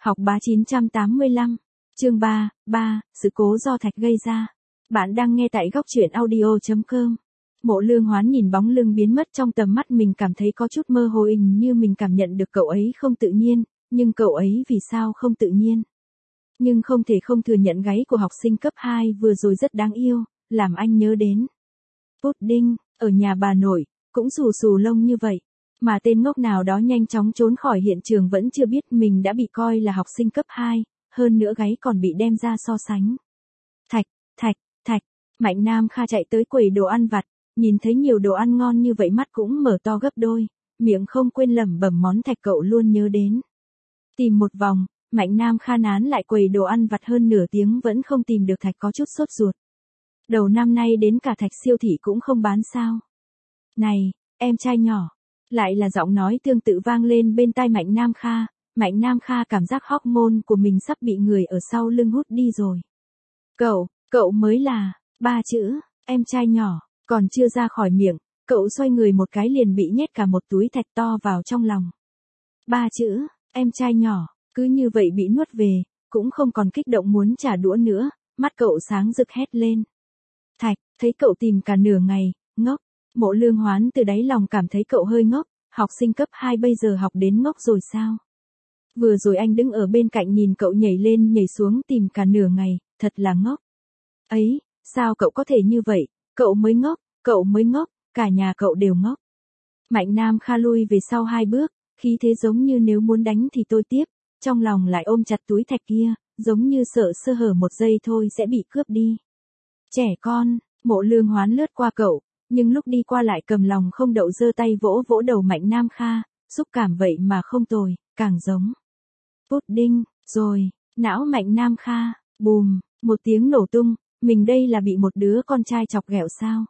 Học bá 985, chương 3, sự cố do thạch gây ra. Bạn đang nghe tại góc truyện audio.com. Mộ Lương Hoán nhìn bóng lưng biến mất trong tầm mắt mình cảm thấy có chút mơ hồ, hình như mình cảm nhận được cậu ấy không tự nhiên, nhưng cậu ấy vì sao không tự nhiên? Nhưng không thể không thừa nhận gáy của học sinh cấp 2 vừa rồi rất đáng yêu, làm anh nhớ đến Pudding, ở nhà bà nội, cũng xù xù lông như vậy. Mà tên ngốc nào đó nhanh chóng trốn khỏi hiện trường vẫn chưa biết mình đã bị coi là học sinh cấp 2, hơn nữa gáy còn bị đem ra so sánh. Thạch, Mạnh Nam Kha chạy tới quầy đồ ăn vặt, nhìn thấy nhiều đồ ăn ngon như vậy mắt cũng mở to gấp đôi, miệng không quên lẩm bẩm món thạch cậu luôn nhớ đến. Tìm một vòng, Mạnh Nam Kha nán lại quầy đồ ăn vặt hơn nửa tiếng vẫn không tìm được thạch, có chút sốt ruột. Đầu năm nay đến cả thạch siêu thị cũng không bán sao? Này, em trai nhỏ. Lại là giọng nói tương tự vang lên bên tai Mạnh Nam Kha. Mạnh Nam Kha cảm giác hormone của mình sắp bị người ở sau lưng hút đi rồi. Cậu mới là, 3 chữ, em trai nhỏ, còn chưa ra khỏi miệng, cậu xoay người một cái liền bị nhét cả một túi thạch to vào trong lòng. 3 chữ, em trai nhỏ, cứ như vậy bị nuốt về, cũng không còn kích động muốn trả đũa nữa, mắt cậu sáng rực hét lên. Thạch, thấy cậu tìm cả nửa ngày, ngốc. Mộ Lương Hoán từ đáy lòng cảm thấy cậu hơi ngốc, học sinh cấp 2 bây giờ học đến ngốc rồi sao? Vừa rồi anh đứng ở bên cạnh nhìn cậu nhảy lên nhảy xuống tìm cả nửa ngày, thật là ngốc. Ấy, sao cậu có thể như vậy, cậu mới ngốc, cả nhà cậu đều ngốc. Mạnh Nam Kha lui về sau 2 bước, khí thế giống như nếu muốn đánh thì tôi tiếp, trong lòng lại ôm chặt túi thạch kia, giống như sợ sơ hở một giây thôi sẽ bị cướp đi. Trẻ con, Mộ Lương Hoán lướt qua cậu. Nhưng lúc đi qua lại cầm lòng không đậu giơ tay vỗ vỗ đầu Mạnh Nam Kha, xúc cảm vậy mà không tồi, càng giống Pudding, rồi, não Mạnh Nam Kha, bùm, một tiếng nổ tung, mình đây là bị một đứa con trai chọc ghẹo sao?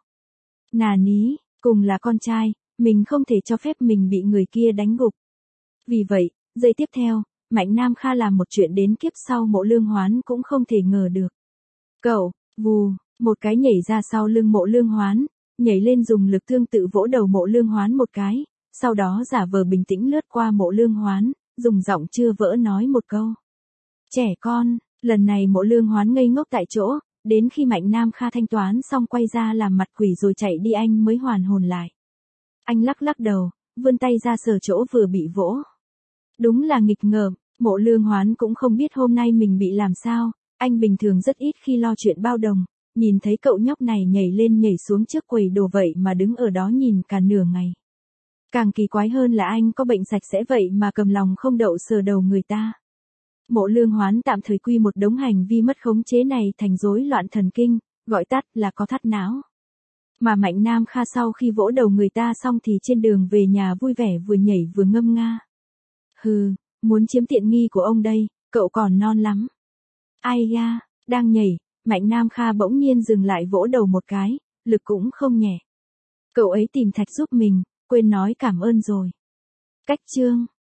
Nà ní, cùng là con trai, mình không thể cho phép mình bị người kia đánh gục. Vì vậy, giây tiếp theo, Mạnh Nam Kha làm một chuyện đến kiếp sau Mộ Lương Hoán cũng không thể ngờ được. Cậu, vù, một cái nhảy ra sau lưng Mộ Lương Hoán. Nhảy lên dùng lực tương tự vỗ đầu Mộ Lương Hoán một cái, sau đó giả vờ bình tĩnh lướt qua Mộ Lương Hoán, dùng giọng chưa vỡ nói một câu. Trẻ con, lần này Mộ Lương Hoán ngây ngốc tại chỗ, đến khi Mạnh Nam Kha thanh toán xong quay ra làm mặt quỷ rồi chạy đi anh mới hoàn hồn lại. Anh lắc đầu, vươn tay ra sờ chỗ vừa bị vỗ. Đúng là nghịch ngợm, Mộ Lương Hoán cũng không biết hôm nay mình bị làm sao, anh bình thường rất ít khi lo chuyện bao đồng. Nhìn thấy cậu nhóc này nhảy lên nhảy xuống trước quầy đồ vậy mà đứng ở đó nhìn cả nửa ngày. Càng kỳ quái hơn là anh có bệnh sạch sẽ vậy mà cầm lòng không đậu sờ đầu người ta. Mộ Lương Hoán tạm thời quy một đống hành vi mất khống chế này thành rối loạn thần kinh, gọi tắt là có thắt não. Mà Mạnh Nam Kha sau khi vỗ đầu người ta xong thì trên đường về nhà vui vẻ vừa nhảy vừa ngâm nga. Hừ, muốn chiếm tiện nghi của ông đây, cậu còn non lắm. Ai da, đang nhảy. Mạnh Nam Kha bỗng nhiên dừng lại vỗ đầu một cái, lực cũng không nhẹ. Cậu ấy tìm thạch giúp mình, quên nói cảm ơn rồi. Cách chương